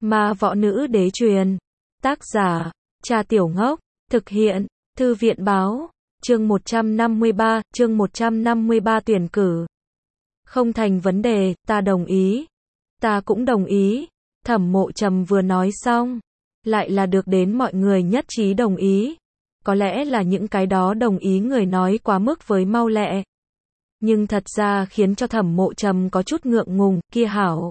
Ma võ nữ đế truyền. Tác giả, Trà Tiểu Ngốc. Thực hiện, Thư viện báo. Chương 153 tuyển cử. Không thành vấn đề, ta đồng ý. Ta cũng đồng ý. Thẩm Mộ Trầm vừa nói xong, lại là được đến mọi người nhất trí đồng ý. Có lẽ là những cái đó đồng ý người nói quá mức với mau lẹ. Nhưng thật ra khiến cho Thẩm Mộ Trầm có chút ngượng ngùng, kia hảo.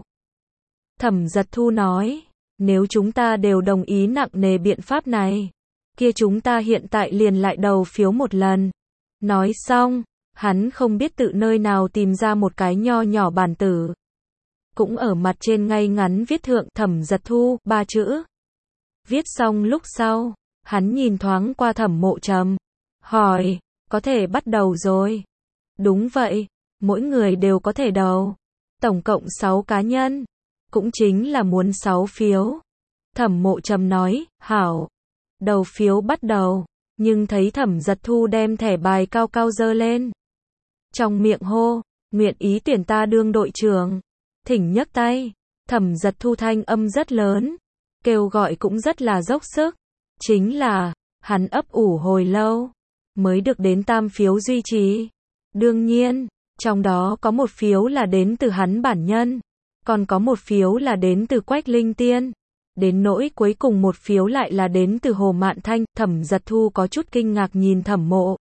Thẩm Giật Thu nói, nếu chúng ta đều đồng ý nặng nề biện pháp này, kia chúng ta hiện tại liền lại đầu phiếu một lần. Nói xong, hắn không biết tự nơi nào tìm ra một cái nho nhỏ bản tử. Cũng ở mặt trên ngay ngắn viết thượng Thẩm Giật Thu, 3 chữ. Viết xong lúc sau, hắn nhìn thoáng qua Thẩm Mộ Trầm, hỏi, có thể bắt đầu rồi. Đúng vậy, mỗi người đều có thể đầu. Tổng cộng 6 cá nhân, cũng chính là muốn 6 phiếu. Thẩm Mộ Trầm nói, hảo. Đầu phiếu bắt đầu, nhưng thấy Thẩm Giật Thu đem thẻ bài cao cao giơ lên. Trong miệng hô, nguyện ý tuyển ta đương đội trưởng. Thỉnh nhấc tay. Thẩm Giật Thu thanh âm rất lớn, kêu gọi cũng rất là dốc sức. Chính là, hắn ấp ủ hồi lâu, mới được đến tam phiếu duy trì. Đương nhiên, trong đó có một phiếu là đến từ hắn bản nhân, còn có một phiếu là đến từ Quách Linh Tiên. Đến nỗi cuối cùng một phiếu lại là đến từ Hồ Mạn Thanh. Thẩm Giật Thu có chút kinh ngạc nhìn Thẩm Mộ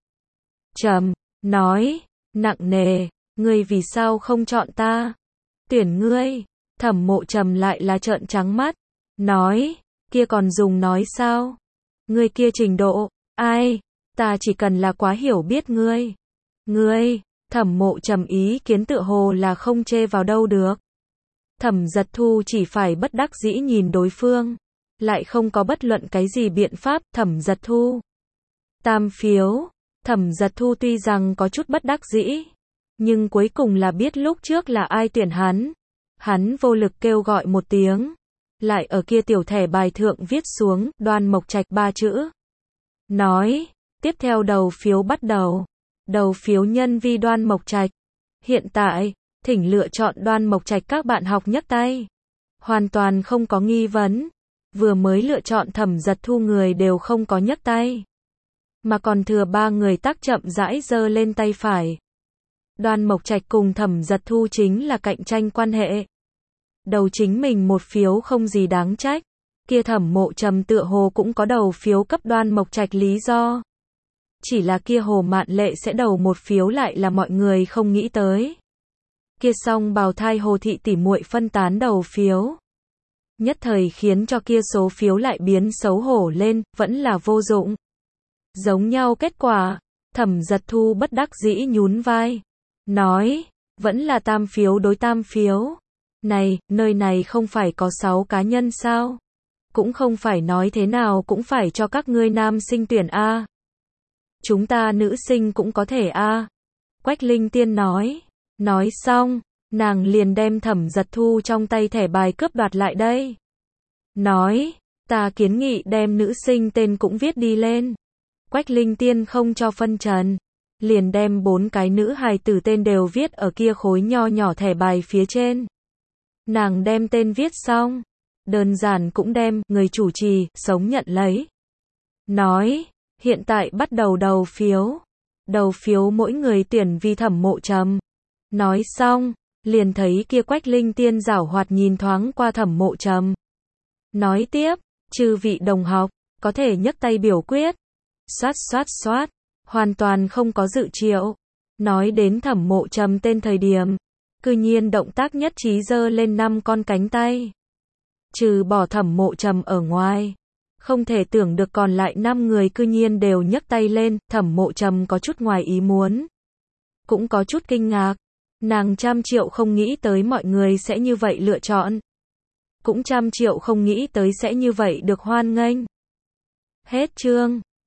Trầm, nói, nặng nề, ngươi vì sao không chọn ta? Tuyển ngươi. Thẩm Mộ Trầm lại là trợn trắng mắt, nói, kia còn dùng nói sao? Ngươi kia trình độ, ai? Ta chỉ cần là quá hiểu biết ngươi. Ngươi, Thẩm Mộ Trầm ý kiến tựa hồ là không chê vào đâu được. Thẩm Giật Thu chỉ phải bất đắc dĩ nhìn đối phương, lại không có bất luận cái gì biện pháp. Thẩm Giật Thu, tam phiếu. Thẩm Giật Thu tuy rằng có chút bất đắc dĩ, nhưng cuối cùng là biết lúc trước là ai tuyển hắn. Hắn vô lực kêu gọi một tiếng, lại ở kia tiểu thẻ bài thượng viết xuống, Đoan Mộc Trạch 3 chữ. Nói, tiếp theo đầu phiếu bắt đầu. Đầu phiếu nhân vi Đoan Mộc Trạch. Hiện tại, thỉnh lựa chọn Đoan Mộc Trạch các bạn học nhấc tay. Hoàn toàn không có nghi vấn. Vừa mới lựa chọn Thẩm Giật Thu người đều không có nhấc tay, mà còn thừa 3 người tác chậm rãi giơ lên tay phải. Đoan Mộc Trạch cùng Thẩm Giật Thu chính là cạnh tranh quan hệ. Đầu chính mình một phiếu không gì đáng trách. Kia Thẩm Mộ Trầm tựa hồ cũng có đầu phiếu cấp Đoan Mộc Trạch lý do. Chỉ là kia Hồ Mạn Lệ sẽ đầu một phiếu lại là mọi người không nghĩ tới. Kia song bào thai Hồ thị tỷ muội phân tán đầu phiếu, nhất thời khiến cho kia số phiếu lại biến xấu hổ lên, vẫn là vô dụng. Giống nhau kết quả. Thẩm Giật Thu bất đắc dĩ nhún vai, nói, vẫn là tam phiếu đối tam phiếu. Này, nơi này không phải có 6 cá nhân sao? Cũng không phải nói thế nào cũng phải cho các ngươi nam sinh tuyển A. Chúng ta nữ sinh cũng có thể A. Quách Linh Tiên nói. Nói xong, nàng liền đem Thẩm Giật Thu trong tay thẻ bài cướp đoạt lại đây. Nói, ta kiến nghị đem nữ sinh tên cũng viết đi lên. Quách Linh Tiên không cho phân trần, liền đem 4 cái nữ hài tử tên đều viết ở kia khối nho nhỏ thẻ bài phía trên. Nàng đem tên viết xong, đơn giản cũng đem người chủ trì sống nhận lấy. Nói, hiện tại bắt đầu đầu phiếu. Đầu phiếu mỗi người tuyển vi Thẩm Mộ Trầm. Nói xong, liền thấy kia Quách Linh Tiên giảo hoạt nhìn thoáng qua Thẩm Mộ Trầm. Nói tiếp, chư vị đồng học, có thể nhấc tay biểu quyết. Xoát xoát xoát, hoàn toàn không có dự triệu. Nói đến Thẩm Mộ Trầm tên thời điểm, cư nhiên động tác nhất trí giơ lên 5 con cánh tay. Trừ bỏ Thẩm Mộ Trầm ở ngoài, không thể tưởng được còn lại 5 người cư nhiên đều nhấc tay lên. Thẩm Mộ Trầm có chút ngoài ý muốn, cũng có chút kinh ngạc. Nàng trăm triệu không nghĩ tới mọi người sẽ như vậy lựa chọn, cũng trăm triệu không nghĩ tới sẽ như vậy được hoan nghênh. Hết chương.